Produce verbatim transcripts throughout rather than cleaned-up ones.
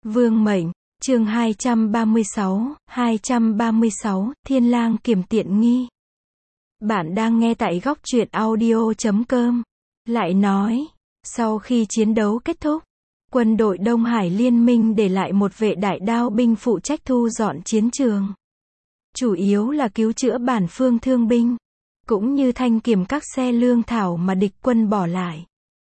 Vương mệnh, chương hai trăm ba mươi sáu, hai trăm ba mươi sáu, Thiên Lang kiểm tiện nghi. Bạn đang nghe tại góc truyện audio chấm com. Lại nói, sau khi chiến đấu kết thúc, quân đội Đông Hải Liên minh để lại một vệ đại đao binh phụ trách thu dọn chiến trường. Chủ yếu là cứu chữa bản phương thương binh, cũng như thanh kiểm các xe lương thảo mà địch quân bỏ lại.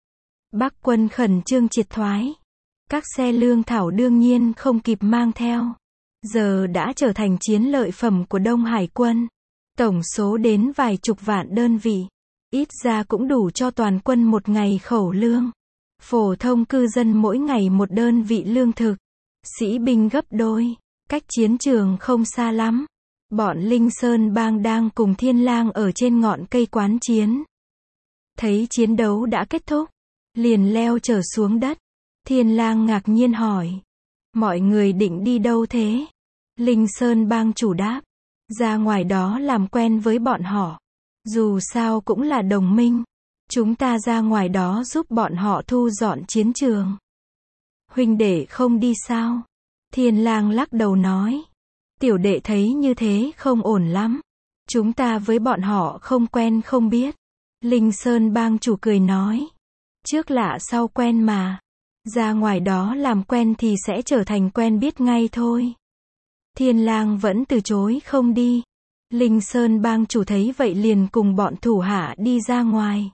Bắc quân khẩn trương triệt thoái. Các xe lương thảo đương nhiên không kịp mang theo. Giờ đã trở thành chiến lợi phẩm của Đông Hải quân. Tổng số đến vài chục vạn đơn vị. Ít ra cũng đủ cho toàn quân một ngày khẩu lương. Phổ thông cư dân mỗi ngày một đơn vị lương thực. Sĩ binh gấp đôi. Cách chiến trường không xa lắm. Bọn Linh Sơn Bang đang cùng Thiên Lang ở trên ngọn cây quán chiến. Thấy chiến đấu đã kết thúc, liền leo trở xuống đất. Thiên Lang ngạc nhiên hỏi, mọi người định đi đâu thế? Linh Sơn Bang chủ đáp, ra ngoài đó làm quen với bọn họ. Dù sao cũng là đồng minh. Chúng ta ra ngoài đó giúp bọn họ thu dọn chiến trường. Huynh đệ không đi sao? Thiên Lang lắc đầu nói, tiểu đệ thấy như thế không ổn lắm. Chúng ta với bọn họ không quen không biết. Linh Sơn Bang chủ cười nói, trước lạ sau quen mà. Ra ngoài đó làm quen thì sẽ trở thành quen biết ngay thôi. Thiên Lang vẫn từ chối không đi. Linh Sơn Bang chủ thấy vậy liền cùng bọn thủ hạ đi ra ngoài.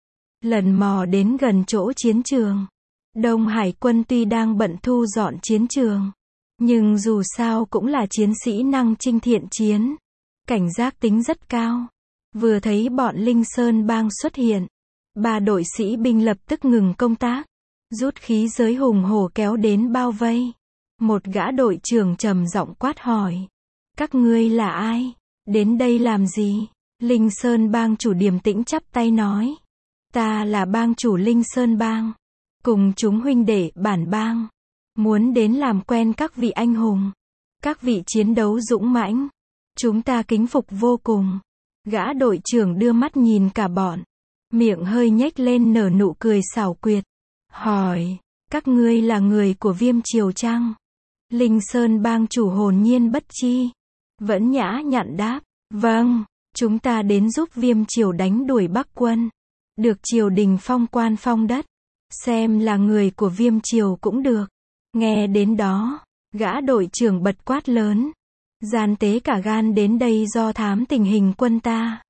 Lần mò đến gần chỗ chiến trường. Đông Hải quân tuy đang bận thu dọn chiến trường, nhưng dù sao cũng là chiến sĩ năng chinh thiện chiến. Cảnh giác tính rất cao. Vừa thấy bọn Linh Sơn Bang xuất hiện, ba đội sĩ binh lập tức ngừng công tác. Rút khí giới hùng hổ kéo đến bao vây. Một gã đội trưởng trầm giọng quát hỏi, các ngươi là ai? Đến đây làm gì? Linh Sơn Bang chủ điềm tĩnh chắp tay nói, ta là bang chủ Linh Sơn Bang. Cùng chúng huynh đệ bản bang. Muốn đến làm quen các vị anh hùng. Các vị chiến đấu dũng mãnh. Chúng ta kính phục vô cùng. Gã đội trưởng đưa mắt nhìn cả bọn. Miệng hơi nhếch lên nở nụ cười xảo quyệt. Hỏi, các ngươi là người của Viêm Triều chăng? Linh Sơn Bang chủ hồn nhiên bất chi. Vẫn nhã nhặn đáp, vâng, chúng ta đến giúp Viêm Triều đánh đuổi Bắc quân. Được triều đình phong quan phong đất. Xem là người của Viêm Triều cũng được. Nghe đến đó, gã đội trưởng bật quát lớn. Gian tế cả gan đến đây do thám tình hình quân ta.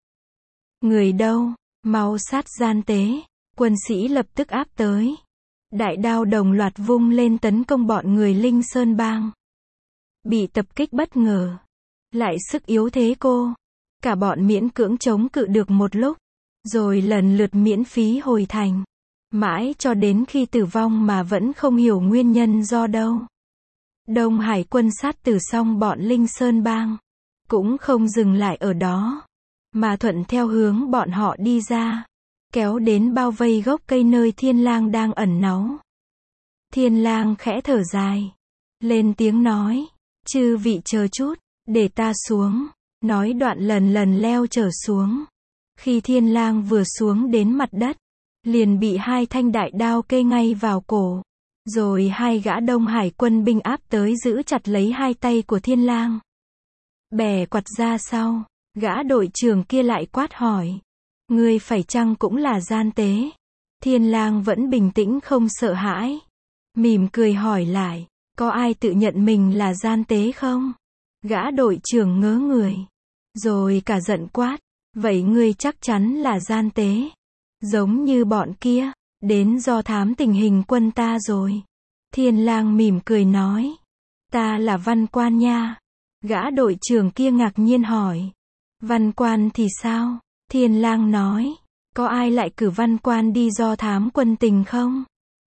Người đâu? Mau sát gian tế. Quân sĩ lập tức áp tới. Đại đao đồng loạt vung lên tấn công bọn người Linh Sơn Bang. Bị tập kích bất ngờ. Lại sức yếu thế cô. Cả bọn miễn cưỡng chống cự được một lúc. Rồi lần lượt miễn phí hồi thành. Mãi cho đến khi tử vong mà vẫn không hiểu nguyên nhân do đâu. Đông Hải quân sát tử xong bọn Linh Sơn Bang. Cũng không dừng lại ở đó. Mà thuận theo hướng bọn họ đi ra. Kéo đến bao vây gốc cây nơi Thiên Lang đang ẩn náu. Thiên Lang khẽ thở dài. Lên tiếng nói. Chư vị chờ chút. Để ta xuống. Nói đoạn lần lần leo trở xuống. Khi Thiên Lang vừa xuống đến mặt đất. Liền bị hai thanh đại đao kê ngay vào cổ. Rồi hai gã Đông Hải quân binh áp tới giữ chặt lấy hai tay của Thiên Lang. Bè quặt ra sau. Gã đội trưởng kia lại quát hỏi. Ngươi phải chăng cũng là gian tế? Thiên Lang vẫn bình tĩnh không sợ hãi. Mỉm cười hỏi lại. Có ai tự nhận mình là gian tế không? Gã đội trưởng ngớ người. Rồi cả giận quát. Vậy ngươi chắc chắn là gian tế. Giống như bọn kia. Đến do thám tình hình quân ta rồi. Thiên Lang mỉm cười nói. Ta là văn quan nha. Gã đội trưởng kia ngạc nhiên hỏi. Văn quan thì sao? Thiên Lang nói. Có ai lại cử văn quan đi do thám quân tình không?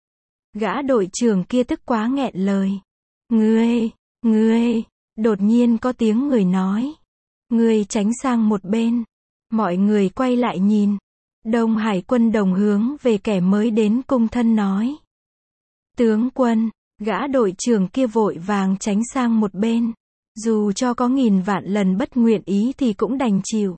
Gã đội trưởng kia tức quá nghẹn lời. Ngươi, ngươi, đột nhiên có tiếng người nói. Ngươi tránh sang một bên. Mọi người quay lại nhìn. Đông Hải quân đồng hướng về kẻ mới đến cung thân nói. Tướng quân, gã đội trưởng kia vội vàng tránh sang một bên. Dù cho có nghìn vạn lần bất nguyện ý thì cũng đành chịu.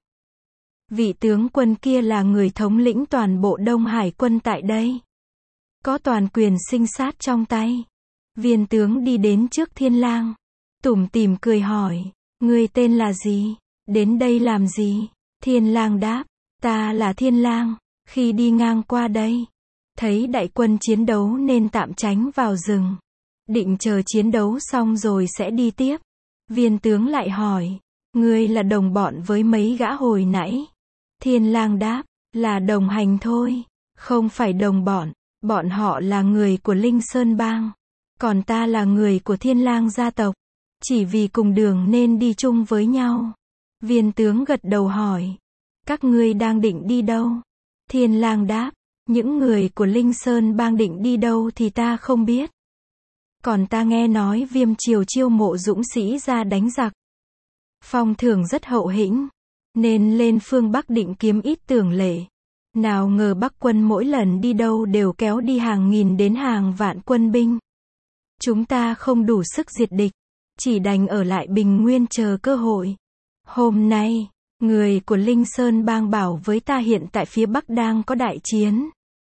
Vị tướng quân kia là người thống lĩnh toàn bộ Đông Hải quân tại đây. Có toàn quyền sinh sát trong tay. Viên tướng đi đến trước Thiên Lang, tủm tỉm cười hỏi, ngươi tên là gì? Đến đây làm gì? Thiên Lang đáp, ta là Thiên Lang, khi đi ngang qua đây, thấy đại quân chiến đấu nên tạm tránh vào rừng. Định chờ chiến đấu xong rồi sẽ đi tiếp. Viên tướng lại hỏi, ngươi là đồng bọn với mấy gã hồi nãy? Thiên Lang đáp, là đồng hành thôi, không phải đồng bọn, bọn họ là người của Linh Sơn Bang, còn ta là người của Thiên Lang gia tộc, chỉ vì cùng đường nên đi chung với nhau. Viên tướng gật đầu hỏi, các ngươi đang định đi đâu? Thiên Lang đáp, những người của Linh Sơn Bang định đi đâu thì ta không biết. Còn ta nghe nói Viêm Triều chiêu mộ dũng sĩ ra đánh giặc, phong thưởng rất hậu hĩnh, nên lên phương Bắc định kiếm ít tưởng lệ. Nào ngờ Bắc quân mỗi lần đi đâu đều kéo đi hàng nghìn đến hàng vạn quân binh. Chúng ta không đủ sức diệt địch, chỉ đành ở lại Bình Nguyên chờ cơ hội. Hôm nay, người của Linh Sơn Bang bảo với ta hiện tại phía Bắc đang có đại chiến.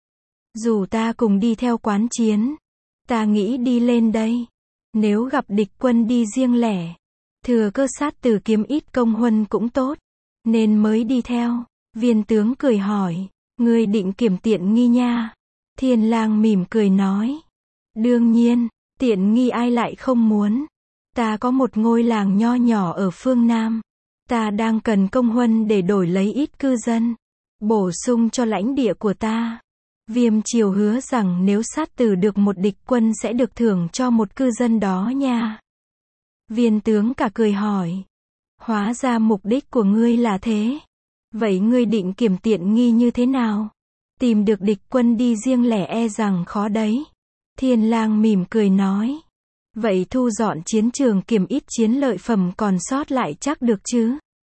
Dù ta cùng đi theo quán chiến, ta nghĩ đi lên đây. Nếu gặp địch quân đi riêng lẻ, thừa cơ sát tử kiếm ít công huân cũng tốt, nên mới đi theo. Viên tướng cười hỏi, ngươi định kiểm tiện nghi nha? Thiên Lang mỉm cười nói, đương nhiên, tiện nghi ai lại không muốn. Ta có một ngôi làng nho nhỏ ở phương Nam, ta đang cần công huân để đổi lấy ít cư dân, bổ sung cho lãnh địa của ta. Viêm Triều hứa rằng nếu sát tử được một địch quân sẽ được thưởng cho một cư dân đó nha. Viên tướng cả cười hỏi, hóa ra mục đích của ngươi là thế. Vậy ngươi định kiểm tiện nghi như thế nào? Tìm được địch quân đi riêng lẻ e rằng khó đấy. Thiên Lang mỉm cười nói, vậy thu dọn chiến trường kiểm ít chiến lợi phẩm còn sót lại chắc được chứ?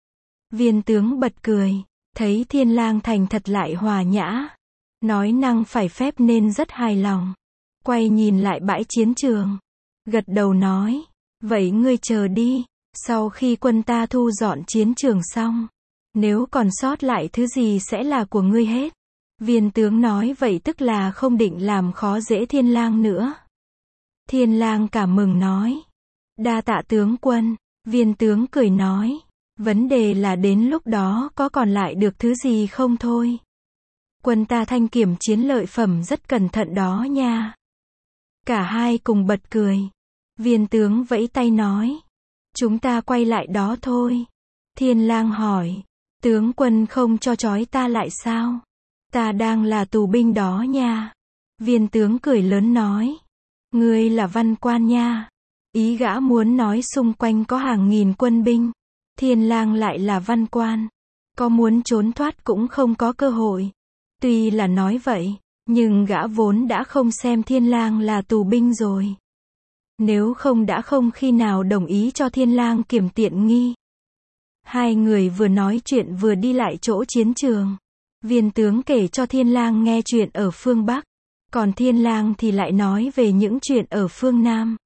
Viên tướng bật cười, thấy Thiên Lang thành thật lại hòa nhã, nói năng phải phép nên rất hài lòng. Quay nhìn lại bãi chiến trường, gật đầu nói, vậy ngươi chờ đi, sau khi quân ta thu dọn chiến trường xong, nếu còn sót lại thứ gì sẽ là của ngươi hết. Viên tướng nói vậy tức là không định làm khó dễ Thiên Lang nữa. Thiên Lang cảm mừng nói, đa tạ tướng quân. Viên tướng cười nói, vấn đề là đến lúc đó có còn lại được thứ gì không thôi. Quân ta thanh kiểm chiến lợi phẩm rất cẩn thận đó nha. Cả hai cùng bật cười. Viên tướng vẫy tay nói, chúng ta quay lại đó thôi. Thiên Lang hỏi, tướng quân không cho trói ta lại sao? Ta đang là tù binh đó nha. Viên tướng cười lớn nói, ngươi là văn quan nha. Ý gã muốn nói xung quanh có hàng nghìn quân binh, Thiên Lang lại là văn quan, có muốn trốn thoát cũng không có cơ hội. Tuy là nói vậy, nhưng gã vốn đã không xem Thiên Lang là tù binh rồi. Nếu không đã không khi nào đồng ý cho Thiên Lang kiểm tiện nghi. Hai người vừa nói chuyện vừa đi lại chỗ chiến trường. Viên tướng kể cho Thiên Lang nghe chuyện ở phương Bắc, còn Thiên Lang thì lại nói về những chuyện ở phương Nam.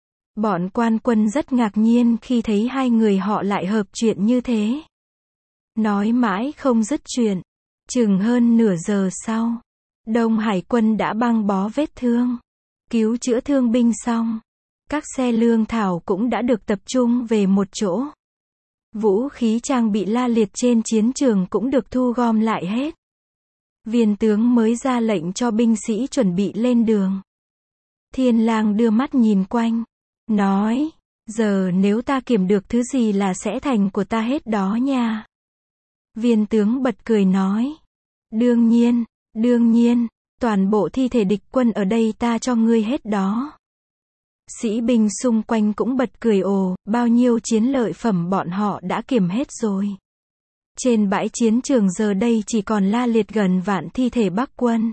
Bọn quan quân rất ngạc nhiên khi thấy hai người họ lại hợp chuyện như thế. Nói mãi không dứt chuyện, chừng hơn nửa giờ sau, Đông Hải quân đã băng bó vết thương, cứu chữa thương binh xong. Các xe lương thảo cũng đã được tập trung về một chỗ. Vũ khí trang bị la liệt trên chiến trường cũng được thu gom lại hết. Viên tướng mới ra lệnh cho binh sĩ chuẩn bị lên đường. Thiên Lang đưa mắt nhìn quanh, nói, giờ nếu ta kiểm được thứ gì là sẽ thành của ta hết đó nha. Viên tướng bật cười nói, đương nhiên, đương nhiên, toàn bộ thi thể địch quân ở đây ta cho ngươi hết đó. Sĩ binh xung quanh cũng bật cười ồ, bao nhiêu chiến lợi phẩm bọn họ đã kiểm hết rồi. Trên bãi chiến trường giờ đây chỉ còn la liệt gần vạn thi thể Bắc quân.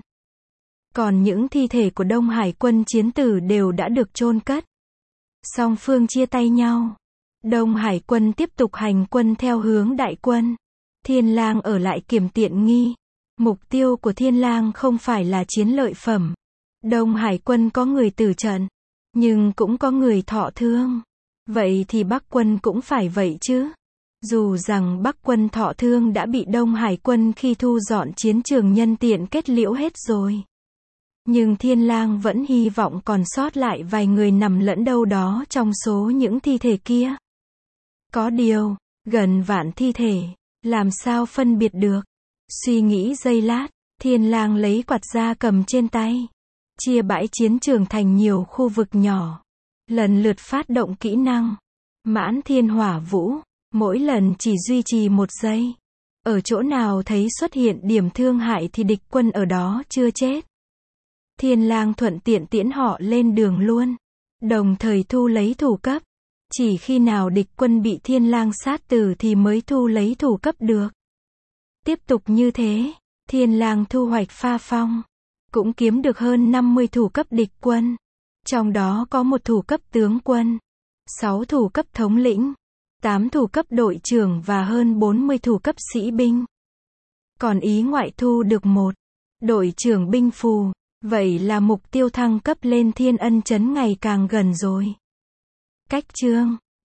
Còn những thi thể của Đông Hải quân chiến tử đều đã được chôn cất. Song phương chia tay nhau. Đông Hải quân tiếp tục hành quân theo hướng đại quân. Thiên Lang ở lại kiểm tiện nghi. Mục tiêu của Thiên Lang không phải là chiến lợi phẩm. Đông Hải quân có người tử trận, nhưng cũng có người thọ thương. Vậy thì Bắc quân cũng phải vậy chứ. Dù rằng Bắc quân thọ thương đã bị Đông Hải quân khi thu dọn chiến trường nhân tiện kết liễu hết rồi. Nhưng Thiên Lang vẫn hy vọng còn sót lại vài người nằm lẫn đâu đó trong số những thi thể kia. Có điều, gần vạn thi thể, làm sao phân biệt được? Suy nghĩ giây lát, Thiên Lang lấy quạt ra cầm trên tay, chia bãi chiến trường thành nhiều khu vực nhỏ, lần lượt phát động kỹ năng Mãn Thiên Hỏa Vũ, mỗi lần chỉ duy trì một giây. Ở chỗ nào thấy xuất hiện điểm thương hại thì địch quân ở đó chưa chết. Thiên Lang thuận tiện tiễn họ lên đường luôn, đồng thời thu lấy thủ cấp. Chỉ khi nào địch quân bị Thiên Lang sát tử thì mới thu lấy thủ cấp được. Tiếp tục như thế, Thiên Lang thu hoạch pha phong, cũng kiếm được hơn năm mươi thủ cấp địch quân. Trong đó có một thủ cấp tướng quân, sáu thủ cấp thống lĩnh, tám thủ cấp đội trưởng và hơn bốn mươi thủ cấp sĩ binh. Còn ý ngoại thu được một đội trưởng binh phù, vậy là mục tiêu thăng cấp lên Thiên Ân Trấn ngày càng gần rồi. Cách chương